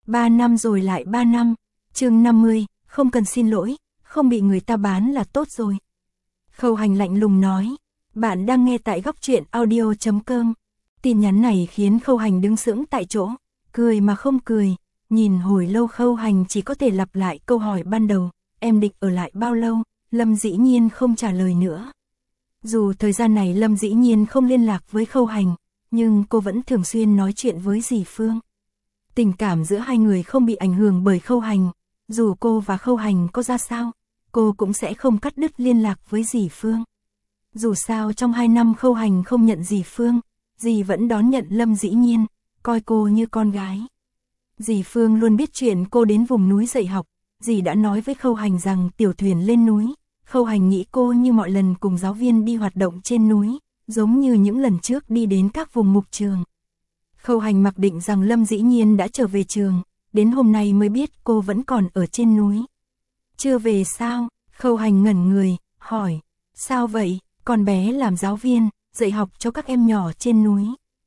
3 năm rồi lại 3 năm. Chương 50, không cần xin lỗi, không bị người ta bán là tốt rồi. Khâu Hành lạnh lùng nói. Bạn đang nghe tại Góc Truyện Audio.com. Tin nhắn này khiến Khâu Hành đứng sững tại chỗ, cười mà không cười. Nhìn hồi lâu Khâu Hành chỉ có thể lặp lại câu hỏi ban đầu. Em định ở lại bao lâu? Lâm Dĩ Nhiên không trả lời nữa. Dù thời gian này Lâm Dĩ Nhiên không liên lạc với Khâu Hành, nhưng cô vẫn thường xuyên nói chuyện với dì Phương. Tình cảm giữa hai người không bị ảnh hưởng bởi Khâu Hành. Dù cô và Khâu Hành có ra sao, cô cũng sẽ không cắt đứt liên lạc với dì Phương. Dù sao trong 2 năm Khâu Hành không nhận dì Phương, dì vẫn đón nhận Lâm Dĩ Nhiên, coi cô như con gái. Dì Phương luôn biết chuyện cô đến vùng núi dạy học. Dì đã nói với Khâu Hành rằng tiểu thuyền lên núi. Khâu Hành nghĩ cô như mọi lần cùng giáo viên đi hoạt động trên núi, giống như những lần trước đi đến các vùng mục trường. Khâu Hành mặc định rằng Lâm Dĩ Nhiên đã trở về trường, đến hôm nay mới biết cô vẫn còn ở trên núi. Chưa về sao? Khâu Hành ngẩn người, hỏi. Sao vậy? Con bé làm giáo viên, dạy học cho các em nhỏ trên núi.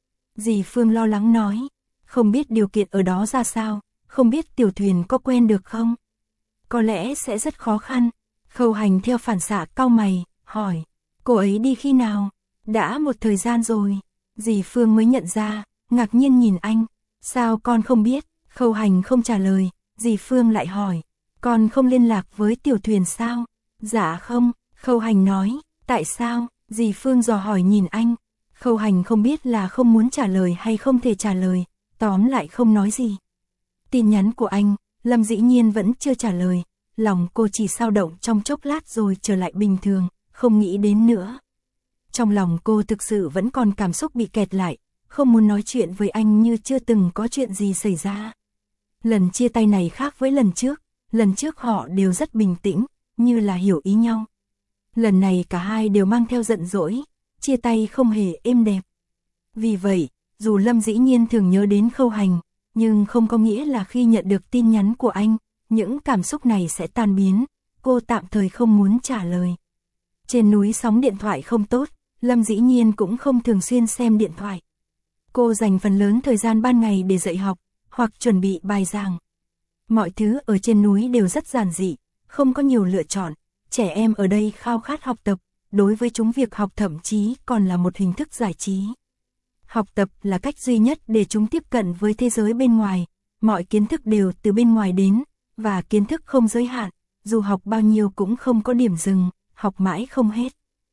Dì Phương lo lắng nói. Không biết điều kiện ở đó ra sao, không biết tiểu thuyền có quen được không? Có lẽ sẽ rất khó khăn. Khâu Hành theo phản xạ cau mày, hỏi. Cô ấy đi khi nào? Đã một thời gian rồi. Dì Phương mới nhận ra, ngạc nhiên nhìn anh. Sao con không biết? Khâu Hành không trả lời. Dì Phương lại hỏi. Con không liên lạc với tiểu thuyền sao? Dạ không. Khâu Hành nói. Tại sao? Dì Phương dò hỏi nhìn anh. Khâu Hành không biết là không muốn trả lời hay không thể trả lời. Tóm lại không nói gì. Tin nhắn của anh, Lâm Dĩ Nhiên vẫn chưa trả lời. Lòng cô chỉ dao động trong chốc lát rồi trở lại bình thường, không nghĩ đến nữa. Trong lòng cô thực sự vẫn còn cảm xúc bị kẹt lại, không muốn nói chuyện với anh như chưa từng có chuyện gì xảy ra. Lần chia tay này khác với lần trước họ đều rất bình tĩnh, như là hiểu ý nhau. Lần này cả hai đều mang theo giận dỗi, chia tay không hề êm đẹp. Vì vậy, dù Lâm Dĩ Nhiên thường nhớ đến Khâu Hành, nhưng không có nghĩa là khi nhận được tin nhắn của anh, những cảm xúc này sẽ tan biến, cô tạm thời không muốn trả lời. Trên núi sóng điện thoại không tốt, Lâm Dĩ Nhiên cũng không thường xuyên xem điện thoại. Cô dành phần lớn thời gian ban ngày để dạy học, hoặc chuẩn bị bài giảng. Mọi thứ ở trên núi đều rất giản dị, không có nhiều lựa chọn, trẻ em ở đây khao khát học tập, đối với chúng việc học thậm chí còn là một hình thức giải trí. Học tập là cách duy nhất để chúng tiếp cận với thế giới bên ngoài, mọi kiến thức đều từ bên ngoài đến, và kiến thức không giới hạn, dù học bao nhiêu cũng không có điểm dừng, học mãi không hết.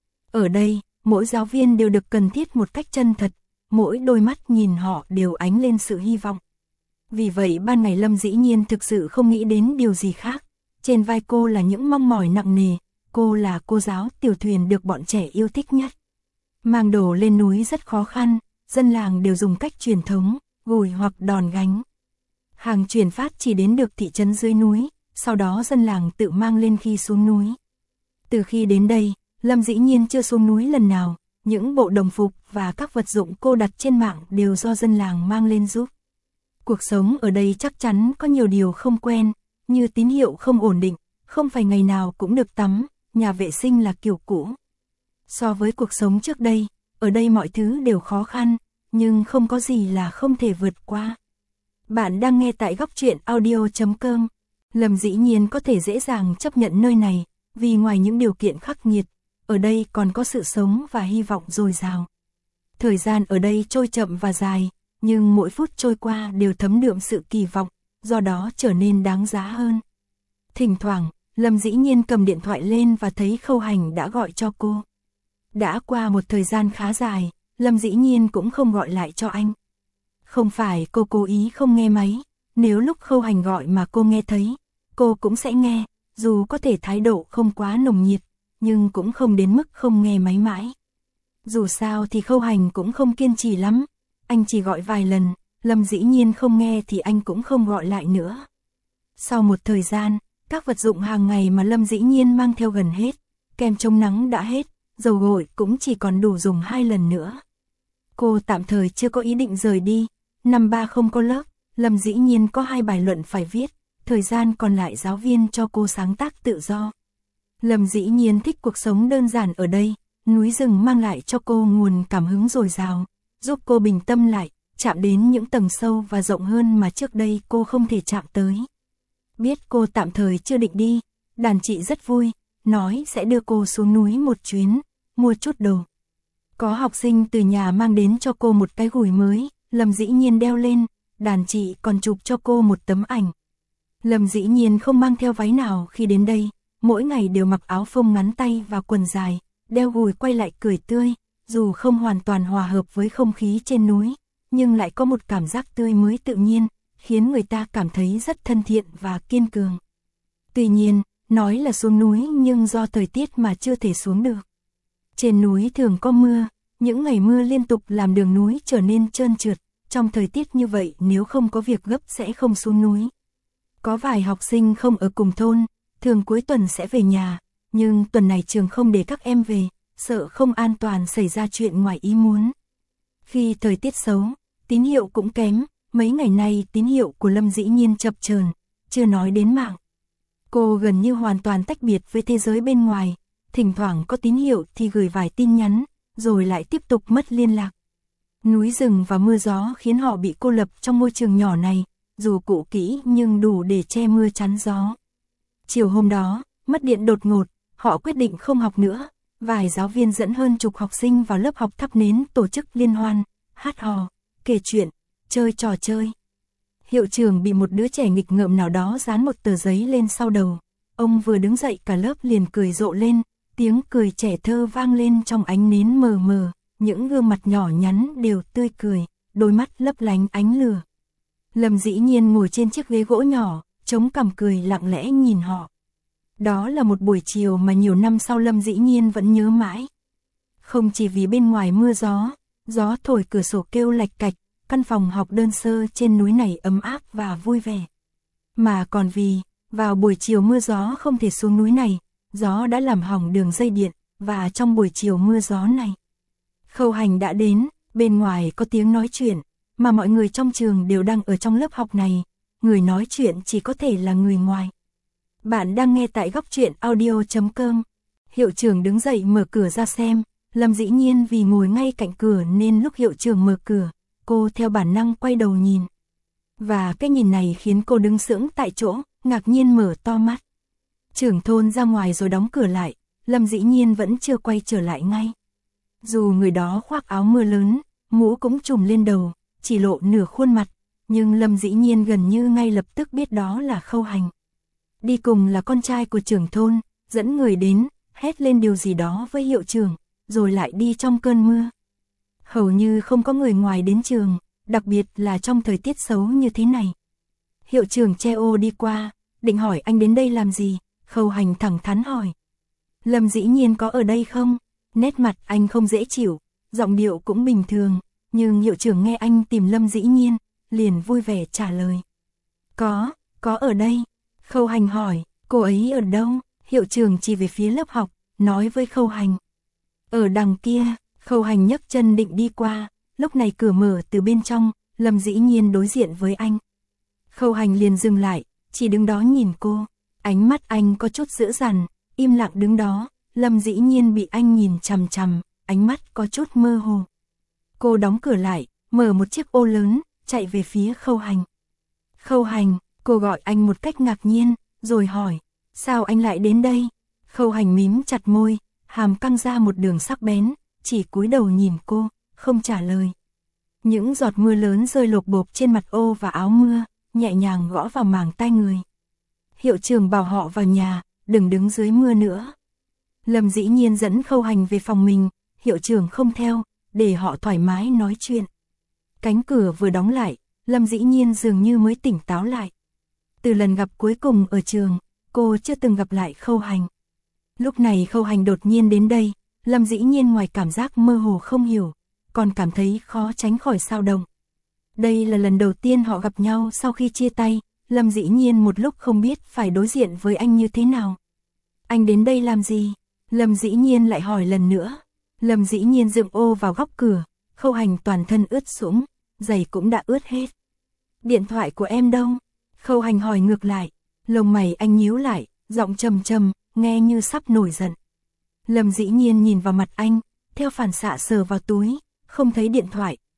Ở đây, mỗi giáo viên đều được cần thiết một cách chân thật, mỗi đôi mắt nhìn họ đều ánh lên sự hy vọng. Vì vậy ban ngày Lâm Dĩ Nhiên thực sự không nghĩ đến điều gì khác, trên vai cô là những mong mỏi nặng nề, cô là cô giáo tiểu thuyền được bọn trẻ yêu thích nhất. Mang đồ lên núi rất khó khăn, dân làng đều dùng cách truyền thống, gùi hoặc đòn gánh. Hàng chuyển phát chỉ đến được thị trấn dưới núi, sau đó dân làng tự mang lên khi xuống núi. Từ khi đến đây, Lâm Dĩ Nhiên chưa xuống núi lần nào, những bộ đồng phục và các vật dụng cô đặt trên mạng đều do dân làng mang lên giúp. Cuộc sống ở đây chắc chắn có nhiều điều không quen, như tín hiệu không ổn định, không phải ngày nào cũng được tắm, nhà vệ sinh là kiểu cũ. So với cuộc sống trước đây, ở đây mọi thứ đều khó khăn, nhưng không có gì là không thể vượt qua. Bạn đang nghe tại Góc Truyện Audio.com. Lâm Dĩ Nhiên có thể dễ dàng chấp nhận nơi này, vì ngoài những điều kiện khắc nghiệt, ở đây còn có sự sống và hy vọng dồi dào. Thời gian ở đây trôi chậm và dài, nhưng mỗi phút trôi qua đều thấm đượm sự kỳ vọng, do đó trở nên đáng giá hơn. Thỉnh thoảng, Lâm Dĩ Nhiên cầm điện thoại lên và thấy Khâu Hành đã gọi cho cô. Đã qua một thời gian khá dài, Lâm Dĩ Nhiên cũng không gọi lại cho anh. Không phải cô cố ý không nghe máy, nếu lúc Khâu Hành gọi mà cô nghe thấy, cô cũng sẽ nghe, dù có thể thái độ không quá nồng nhiệt, nhưng cũng không đến mức không nghe máy mãi. Dù sao thì Khâu Hành cũng không kiên trì lắm, anh chỉ gọi vài lần, Lâm Dĩ Nhiên không nghe thì anh cũng không gọi lại nữa. Sau một thời gian, các vật dụng hàng ngày mà Lâm Dĩ Nhiên mang theo gần hết, kem chống nắng đã hết, dầu gội cũng chỉ còn đủ dùng 2 lần nữa. Cô tạm thời chưa có ý định rời đi, năm 3 không có lớp, Lâm Dĩ Nhiên có 2 bài luận phải viết, thời gian còn lại giáo viên cho cô sáng tác tự do. Lâm Dĩ Nhiên thích cuộc sống đơn giản ở đây, núi rừng mang lại cho cô nguồn cảm hứng dồi dào, giúp cô bình tâm lại, chạm đến những tầng sâu và rộng hơn mà trước đây cô không thể chạm tới. Biết cô tạm thời chưa định đi, đàn chị rất vui, nói sẽ đưa cô xuống núi một chuyến, mua chút đồ. Có học sinh từ nhà mang đến cho cô một cái gùi mới, Lâm Dĩ Nhiên đeo lên, đàn chị còn chụp cho cô một tấm ảnh. Lâm Dĩ Nhiên không mang theo váy nào khi đến đây, mỗi ngày đều mặc áo phông ngắn tay và quần dài, đeo gùi quay lại cười tươi, dù không hoàn toàn hòa hợp với không khí trên núi, nhưng lại có một cảm giác tươi mới tự nhiên, khiến người ta cảm thấy rất thân thiện và kiên cường. Tuy nhiên, nói là xuống núi nhưng do thời tiết mà chưa thể xuống được. Trên núi thường có mưa, những ngày mưa liên tục làm đường núi trở nên trơn trượt, trong thời tiết như vậy nếu không có việc gấp sẽ không xuống núi. Có vài học sinh không ở cùng thôn, thường cuối tuần sẽ về nhà, nhưng tuần này trường không để các em về, sợ không an toàn xảy ra chuyện ngoài ý muốn. Khi thời tiết xấu, tín hiệu cũng kém, mấy ngày nay tín hiệu của Lâm Dĩ Nhiên chập chờn, chưa nói đến mạng. Cô gần như hoàn toàn tách biệt với thế giới bên ngoài, thỉnh thoảng có tín hiệu thì gửi vài tin nhắn, rồi lại tiếp tục mất liên lạc. Núi rừng và mưa gió khiến họ bị cô lập trong môi trường nhỏ này, dù cũ kỹ nhưng đủ để che mưa chắn gió. Chiều hôm đó, mất điện đột ngột, họ quyết định không học nữa. Vài giáo viên dẫn hơn chục học sinh vào lớp học thắp nến tổ chức liên hoan, hát hò, kể chuyện, chơi trò chơi. Hiệu trưởng bị một đứa trẻ nghịch ngợm nào đó dán một tờ giấy lên sau đầu. Ông vừa đứng dậy cả lớp liền cười rộ lên, tiếng cười trẻ thơ vang lên trong ánh nến mờ mờ, những gương mặt nhỏ nhắn đều tươi cười, đôi mắt lấp lánh ánh lửa. Lâm Dĩ Nhiên ngồi trên chiếc ghế gỗ nhỏ, chống cằm cười lặng lẽ nhìn họ. Đó là một buổi chiều mà nhiều năm sau Lâm Dĩ Nhiên vẫn nhớ mãi. Không chỉ vì bên ngoài mưa gió thổi cửa sổ kêu lạch cạch, căn phòng học đơn sơ trên núi này ấm áp và vui vẻ. Mà còn vì, vào buổi chiều mưa gió không thể xuống núi này, gió đã làm hỏng đường dây điện, và trong buổi chiều mưa gió này, Khâu Hành đã đến, bên ngoài có tiếng nói chuyện, mà mọi người trong trường đều đang ở trong lớp học này, người nói chuyện chỉ có thể là người ngoài. Bạn đang nghe tại Góc Truyện Audio.com. Hiệu trưởng đứng dậy mở cửa ra xem, Lâm Dĩ Nhiên vì ngồi ngay cạnh cửa nên lúc hiệu trưởng mở cửa, cô theo bản năng quay đầu nhìn. Và cái nhìn này khiến cô đứng sững tại chỗ, ngạc nhiên mở to mắt. Trưởng thôn ra ngoài rồi đóng cửa lại, Lâm Dĩ Nhiên vẫn chưa quay trở lại ngay. Dù người đó khoác áo mưa lớn, mũ cũng trùm lên đầu, chỉ lộ nửa khuôn mặt, nhưng Lâm Dĩ Nhiên gần như ngay lập tức biết đó là Khâu Hành. Đi cùng là con trai của trưởng thôn, dẫn người đến, hét lên điều gì đó với hiệu trưởng, rồi lại đi trong cơn mưa. Hầu như không có người ngoài đến trường, đặc biệt là trong thời tiết xấu như thế này. Hiệu trưởng che ô đi qua, định hỏi anh đến đây làm gì, Khâu Hành thẳng thắn hỏi. Lâm Dĩ Nhiên có ở đây không? Nét mặt anh không dễ chịu, giọng điệu cũng bình thường, nhưng hiệu trưởng nghe anh tìm Lâm Dĩ Nhiên, liền vui vẻ trả lời. Có ở đây. Khâu Hành hỏi, cô ấy ở đâu? Hiệu trưởng chỉ về phía lớp học, nói với Khâu Hành. Ở đằng kia. Khâu Hành nhấc chân định đi qua, lúc này cửa mở từ bên trong, Lâm Dĩ Nhiên đối diện với anh. Khâu Hành liền dừng lại, chỉ đứng đó nhìn cô, ánh mắt anh có chút dữ dằn, im lặng đứng đó, Lâm Dĩ Nhiên bị anh nhìn chằm chằm, ánh mắt có chút mơ hồ. Cô đóng cửa lại, mở một chiếc ô lớn, chạy về phía Khâu Hành. Khâu Hành, cô gọi anh một cách ngạc nhiên, rồi hỏi, sao anh lại đến đây? Khâu Hành mím chặt môi, hàm căng ra một đường sắc bén, chỉ cúi đầu nhìn cô, không trả lời. Những giọt mưa lớn rơi lộp bộp trên mặt ô và áo mưa, nhẹ nhàng gõ vào màng tai người. Hiệu trưởng bảo họ vào nhà, đừng đứng dưới mưa nữa. Lâm Dĩ Nhiên dẫn Khâu Hành về phòng mình, hiệu trưởng không theo, để họ thoải mái nói chuyện. Cánh cửa vừa đóng lại, Lâm Dĩ Nhiên dường như mới tỉnh táo lại. Từ lần gặp cuối cùng ở trường, cô chưa từng gặp lại Khâu Hành. Lúc này Khâu Hành đột nhiên đến đây, Lâm Dĩ Nhiên ngoài cảm giác mơ hồ không hiểu, còn cảm thấy khó tránh khỏi xao động. Đây là lần đầu tiên họ gặp nhau sau khi chia tay, Lâm Dĩ Nhiên một lúc không biết phải đối diện với anh như thế nào. Anh đến đây làm gì? Lâm Dĩ Nhiên lại hỏi lần nữa. Lâm Dĩ Nhiên dựng ô vào góc cửa, Khâu Hành toàn thân ướt sũng, giày cũng đã ướt hết. Điện thoại của em đâu? Khâu Hành hỏi ngược lại, lông mày anh nhíu lại, giọng trầm trầm, nghe như sắp nổi giận. Lâm Dĩ Nhiên nhìn vào mặt anh, theo phản xạ sờ vào túi, không thấy điện thoại,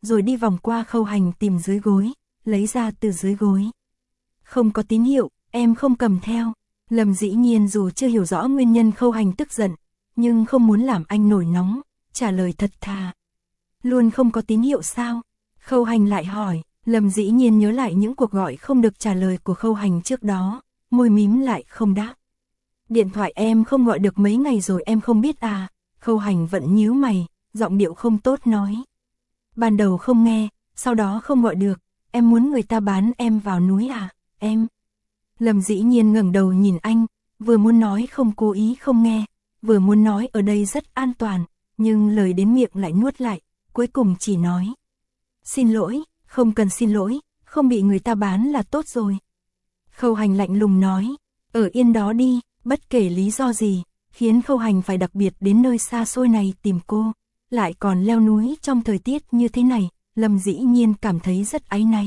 rồi đi vòng qua Khâu Hành tìm dưới gối, lấy ra từ dưới gối. Không có tín hiệu, em không cầm theo. Lâm Dĩ Nhiên dù chưa hiểu rõ nguyên nhân Khâu Hành tức giận, nhưng không muốn làm anh nổi nóng, trả lời thật thà. Luôn không có tín hiệu sao? Khâu Hành lại hỏi. Lâm Dĩ Nhiên nhớ lại những cuộc gọi không được trả lời của Khâu Hành trước đó, môi mím lại không đáp. Điện thoại em không gọi được mấy ngày rồi em không biết à? Khâu Hành vẫn nhíu mày, giọng điệu không tốt nói. Ban đầu không nghe, sau đó không gọi được, em muốn người ta bán em vào núi à? Em. Lâm Dĩ Nhiên ngẩng đầu nhìn anh, vừa muốn nói không cố ý không nghe, vừa muốn nói ở đây rất an toàn, nhưng lời đến miệng lại nuốt lại, cuối cùng chỉ nói. Xin lỗi, không cần xin lỗi, không bị người ta bán là tốt rồi. Khâu Hành lạnh lùng nói, ở yên đó đi, bất kể lý do gì, khiến Khâu Hành phải đặc biệt đến nơi xa xôi này tìm cô, lại còn leo núi trong thời tiết như thế này, Lâm Dĩ Nhiên cảm thấy rất áy náy.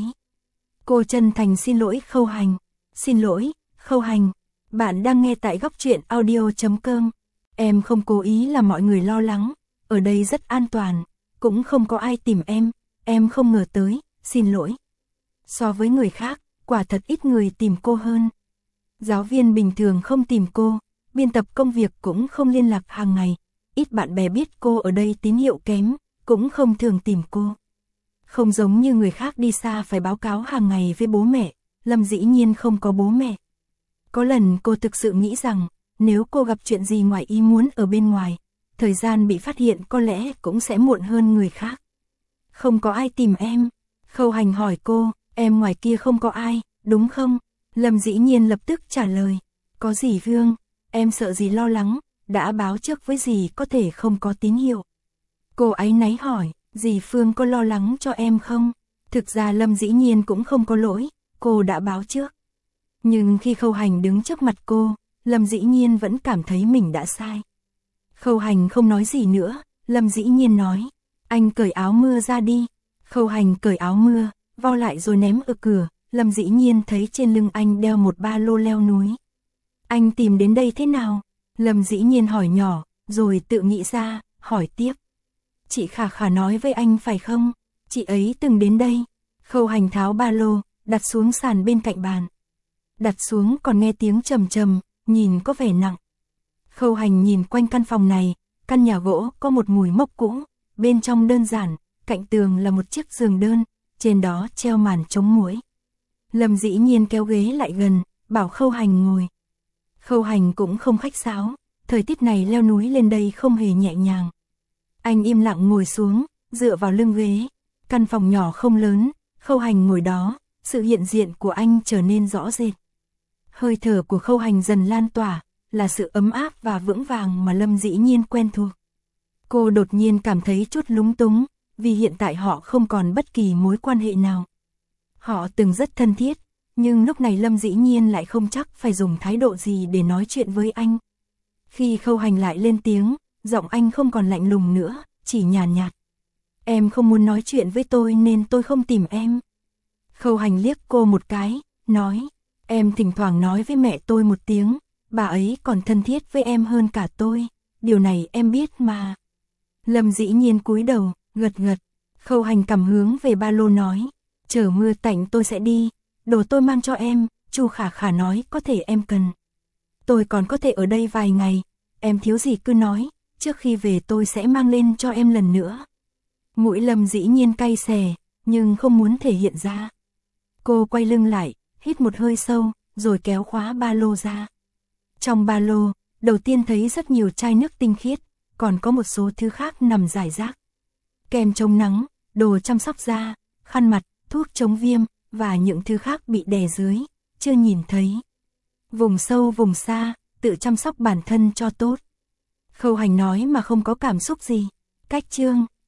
Cô chân thành xin lỗi Khâu Hành. Xin lỗi, Khâu Hành, bạn đang nghe tại Góc Truyện Audio.com. Em không cố ý làm mọi người lo lắng, ở đây rất an toàn, cũng không có ai tìm em không ngờ tới, xin lỗi. So với người khác, quả thật ít người tìm cô hơn. Giáo viên bình thường không tìm cô, biên tập công việc cũng không liên lạc hàng ngày, ít bạn bè biết cô ở đây tín hiệu kém, cũng không thường tìm cô. Không giống như người khác đi xa phải báo cáo hàng ngày với bố mẹ, Lâm Dĩ Nhiên không có bố mẹ. Có lần cô thực sự nghĩ rằng, nếu cô gặp chuyện gì ngoài ý muốn ở bên ngoài, thời gian bị phát hiện có lẽ cũng sẽ muộn hơn người khác. Không có ai tìm em. Khâu Hành hỏi cô, em ngoài kia không có ai, đúng không? Lâm Dĩ Nhiên lập tức trả lời, có gì Vương, em sợ gì lo lắng, đã báo trước với dì có thể không có tín hiệu. Cô áy náy hỏi, dì Phương có lo lắng cho em không? Thực ra Lâm Dĩ Nhiên cũng không có lỗi, cô đã báo trước. Nhưng khi Khâu Hành đứng trước mặt cô, Lâm Dĩ Nhiên vẫn cảm thấy mình đã sai. Khâu Hành không nói gì nữa, Lâm Dĩ Nhiên nói, anh cởi áo mưa ra đi. Khâu Hành cởi áo mưa, vo lại rồi ném ở cửa, Lâm Dĩ Nhiên thấy trên lưng anh đeo một ba lô leo núi. Anh tìm đến đây thế nào? Lâm Dĩ Nhiên hỏi nhỏ, rồi tự nghĩ ra, hỏi tiếp. Chị Khả Khả nói với anh phải không? Chị ấy từng đến đây. Khâu Hành tháo ba lô, đặt xuống sàn bên cạnh bàn. Đặt xuống còn nghe tiếng trầm trầm, nhìn có vẻ nặng. Khâu Hành nhìn quanh căn phòng này, căn nhà gỗ có một mùi mốc cũ, bên trong đơn giản, cạnh tường là một chiếc giường đơn, trên đó treo màn chống muỗi. Lâm Dĩ Nhiên kéo ghế lại gần, bảo Khâu Hành ngồi. Khâu Hành cũng không khách sáo, thời tiết này leo núi lên đây không hề nhẹ nhàng. Anh im lặng ngồi xuống, dựa vào lưng ghế. Căn phòng nhỏ không lớn, Khâu Hành ngồi đó, sự hiện diện của anh trở nên rõ rệt. Hơi thở của Khâu Hành dần lan tỏa, là sự ấm áp và vững vàng mà Lâm Dĩ Nhiên quen thuộc. Cô đột nhiên cảm thấy chút lúng túng, vì hiện tại họ không còn bất kỳ mối quan hệ nào. Họ từng rất thân thiết, nhưng lúc này Lâm Dĩ Nhiên lại không chắc phải dùng thái độ gì để nói chuyện với anh. Khi Khâu Hành lại lên tiếng, giọng anh không còn lạnh lùng nữa, chỉ nhàn nhạt. Em không muốn nói chuyện với tôi nên tôi không tìm em. Khâu Hành liếc cô một cái, nói, em thỉnh thoảng nói với mẹ tôi một tiếng, bà ấy còn thân thiết với em hơn cả tôi, điều này em biết mà. Lâm Dĩ Nhiên cúi đầu, gật gật. Khâu Hành cầm hướng về ba lô nói, chờ mưa tạnh tôi sẽ đi, đồ tôi mang cho em, Chu Khả Khả nói có thể em cần. Tôi còn có thể ở đây vài ngày, em thiếu gì cứ nói, trước khi về tôi sẽ mang lên cho em lần nữa. Mũi Lâm Dĩ Nhiên cay xè, nhưng không muốn thể hiện ra. Cô quay lưng lại, hít một hơi sâu, rồi kéo khóa ba lô ra. Trong ba lô, đầu tiên thấy rất nhiều chai nước tinh khiết, còn có một số thứ khác nằm rải rác. Kem chống nắng, đồ chăm sóc da, khăn mặt, thuốc chống viêm, và những thứ khác bị đè dưới, chưa nhìn thấy. Vùng sâu vùng xa, tự chăm sóc bản thân cho tốt. Khâu Hành nói mà không có cảm xúc gì. Cách chương